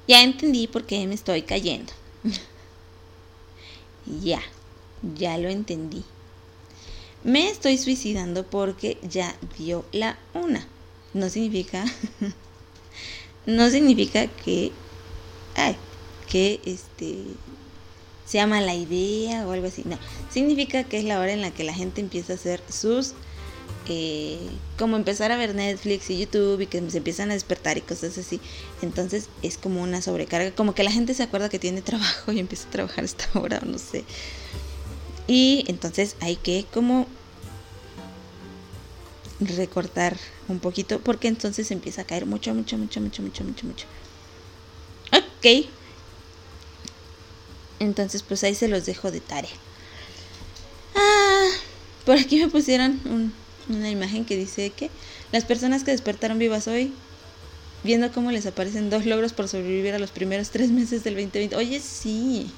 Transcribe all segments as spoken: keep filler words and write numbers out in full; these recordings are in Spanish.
Ya entendí por qué me estoy cayendo. Ya, ya lo entendí. Me estoy suicidando porque ya dio la una. No significa... no significa que... Ay, que este... sea mala idea o algo así. No, significa que es la hora en la que la gente empieza a hacer sus... Eh, como empezar a ver Netflix y YouTube y que se empiezan a despertar y cosas así. Entonces es como una sobrecarga, como que la gente se acuerda que tiene trabajo y empieza a trabajar a esta hora, o no sé. Y entonces hay que como recortar un poquito, porque entonces empieza a caer mucho, mucho, mucho, mucho, mucho, mucho, mucho. Ok. Entonces pues ahí se los dejo de tarea. Ah, por aquí me pusieron un, una imagen que dice que las personas que despertaron vivas hoy, viendo cómo les aparecen dos logros por sobrevivir a los primeros tres meses del veinte veinte. Oye, sí.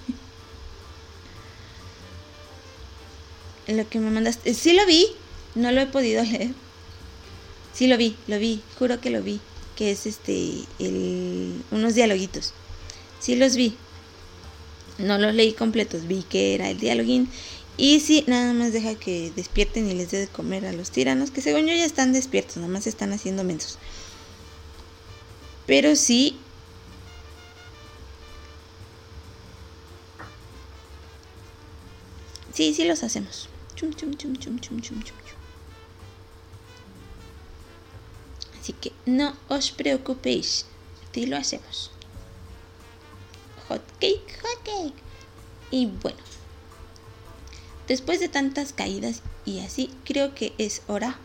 Lo que me mandaste, sí lo vi, no lo he podido leer. Sí lo vi, lo vi, juro que lo vi. Que es este, el, unos dialoguitos. Sí los vi. No los leí completos, vi que era el dialoguín. Y sí, nada más deja que despierten y les dé de comer a los tiranos, que según yo ya están despiertos, nada más están haciendo mensos. Pero sí... Sí, sí los hacemos. Chum, chum, chum, chum, chum, chum, chum. Así que no os preocupéis, sí lo hacemos. Hot cake, hot cake. Y bueno, después de tantas caídas y así, creo que es hora...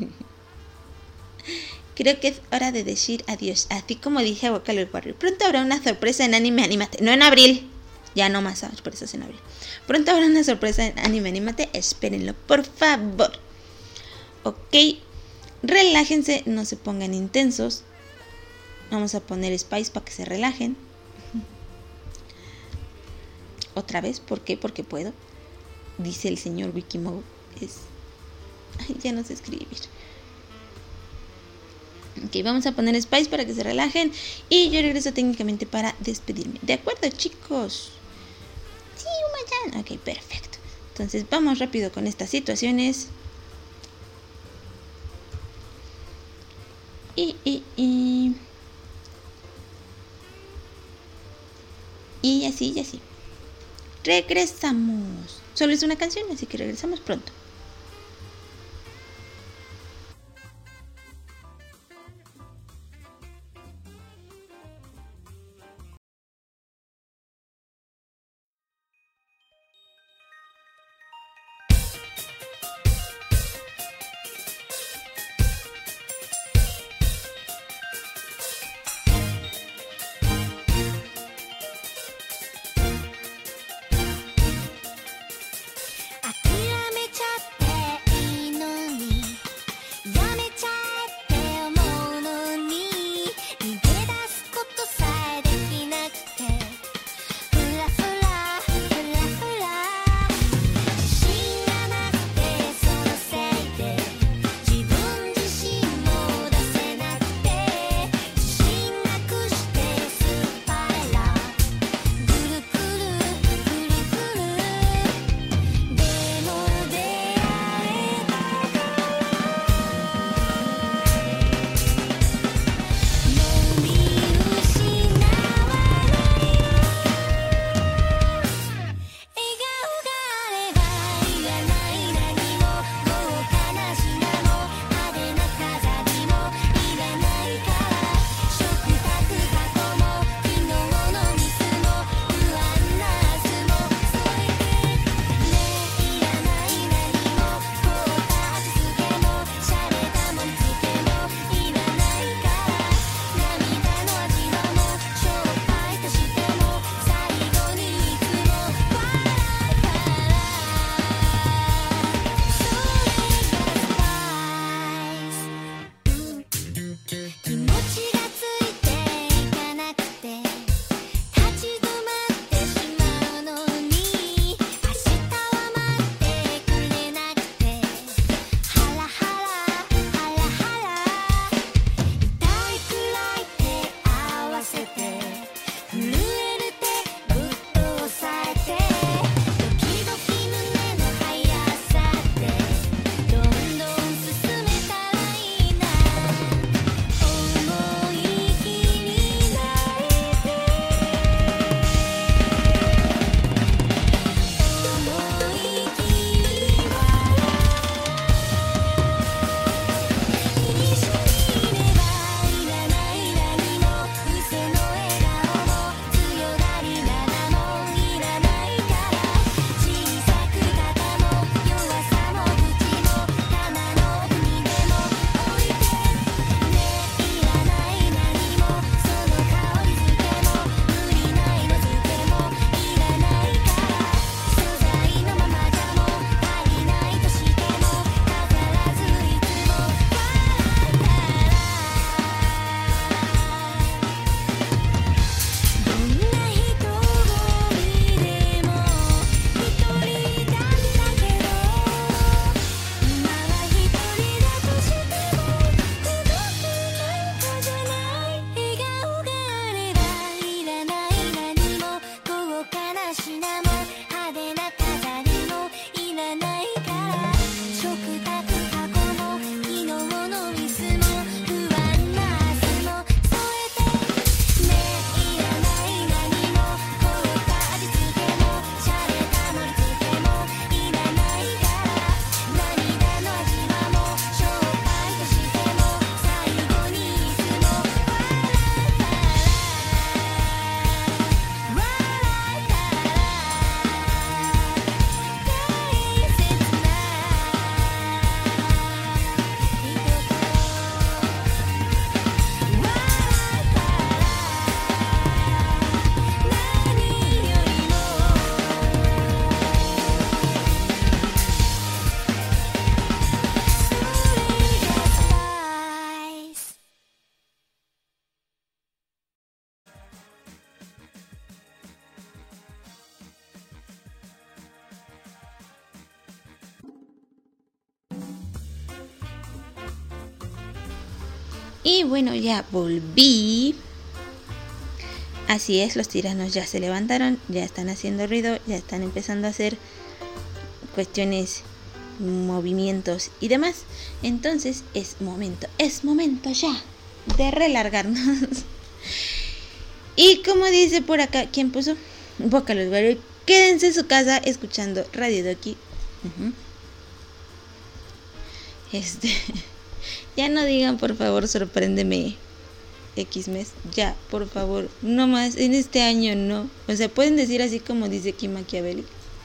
Creo que es hora de decir adiós. Así como dije a Vocaloid Warrior. Pronto habrá una sorpresa en Anime Animate. No en abril. Ya no más sorpresas en abril. Pronto habrá una sorpresa en Anime Animate. Espérenlo, por favor. Ok. Relájense. No se pongan intensos. Vamos a poner Spice para que se relajen. Otra vez. ¿Por qué? Porque puedo. Dice el señor Wikimow. Es... Ay, ya no sé escribir. Ok, vamos a poner Spice para que se relajen. Y yo regreso técnicamente para despedirme. ¿De acuerdo, chicos? Sí, Umayan. Ok, perfecto. Entonces vamos rápido con estas situaciones. Y, y, y... Y así, y así. Regresamos. Solo es una canción, así que regresamos pronto. Y bueno, ya volví. Así es, los tiranos ya se levantaron, ya están haciendo ruido, ya están empezando a hacer cuestiones, movimientos y demás. Entonces es momento, es momento ya de relargarnos. Y como dice por acá, ¿quién puso? Boca los Warriors, quédense en su casa escuchando Radio Doki. Uh-huh. Este, ya no digan por favor, sorpréndeme X mes, ya, por favor, no más, en este año no. O sea, pueden decir así como dice aquí Machiavelli.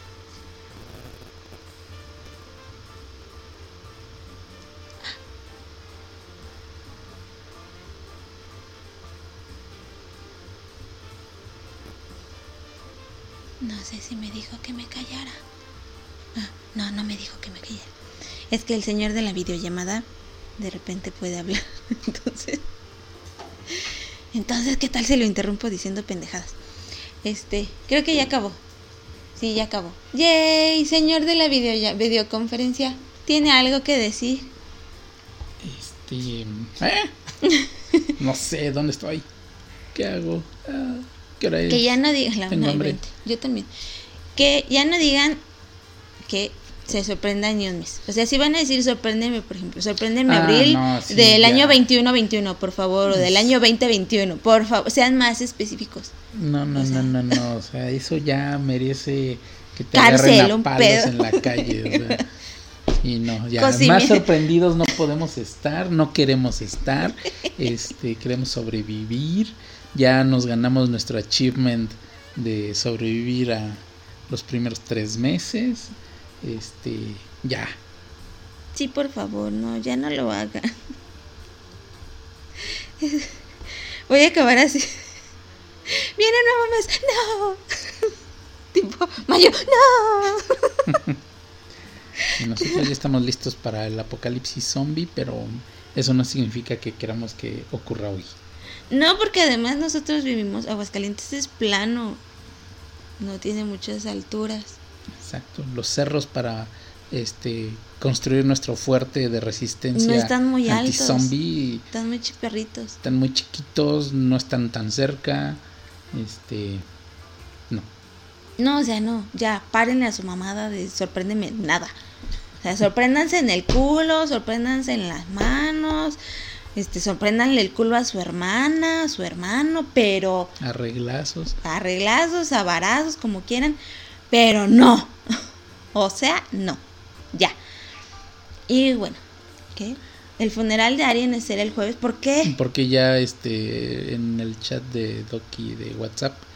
No sé si me dijo que me callara. Ah, no, no me dijo que me callara. Es que el señor de la videollamada de repente puede hablar. Entonces, entonces, ¿qué tal si lo interrumpo diciendo pendejadas? Este, creo que ya acabó. Sí, ya acabó. Yay, señor de la video, videoconferencia, ¿tiene algo que decir? Este, ¿eh? No sé dónde estoy. ¿Qué hago? Ah, ¿qué hora es? Que ya no digan la Tengo una y hambre. veinte. Yo también. Que ya no digan que se sorprendan ni un mes. O sea, si van a decir sorpréndeme, por ejemplo, sorpréndeme Ah, abril no, sí, del ya. año veintiuno veintiuno, por favor, o del año veinte veintiuno, por favor, sean más específicos. No, no, O sea, no, no, no, o sea, eso ya merece que te cárcel, agarren a un palos pedo. en la calle, o sea. Y no, ya Cosimi- más sorprendidos no podemos estar, no queremos estar, este, queremos sobrevivir. Ya nos ganamos nuestro achievement de sobrevivir a los primeros tres meses. Este, ya. Sí, por favor, no, ya no lo hagan. Voy a acabar así. Viene un nuevo mes, no. Tipo, mayo, no. Y nosotros ya estamos listos para el apocalipsis zombie, pero eso no significa que queramos que ocurra hoy. No, porque además nosotros vivimos, Aguascalientes es plano, no tiene muchas alturas. Exacto, los cerros para este construir nuestro fuerte de resistencia No están muy altos, anti-zombie están muy chiperritos. están muy chiquitos, no están tan cerca, este, no. No, o sea, no, ya, párenle a su mamada de sorpréndeme, nada. O sea, sorpréndanse en el culo, sorpréndanse en las manos, este, sorpréndanle el culo a su hermana, a su hermano, pero Arreglazos. arreglazos, avarazos, como quieran, pero no. O sea, no. Ya. Y bueno, ¿qué? El funeral de Arien será el jueves, ¿por qué? Porque ya este en el chat de Doki de WhatsApp